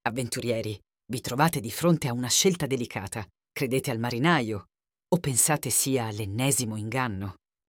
Avventurieri, vi trovate di fronte a una scelta delicata. Credete al marinaio o pensate sia l'ennesimo inganno?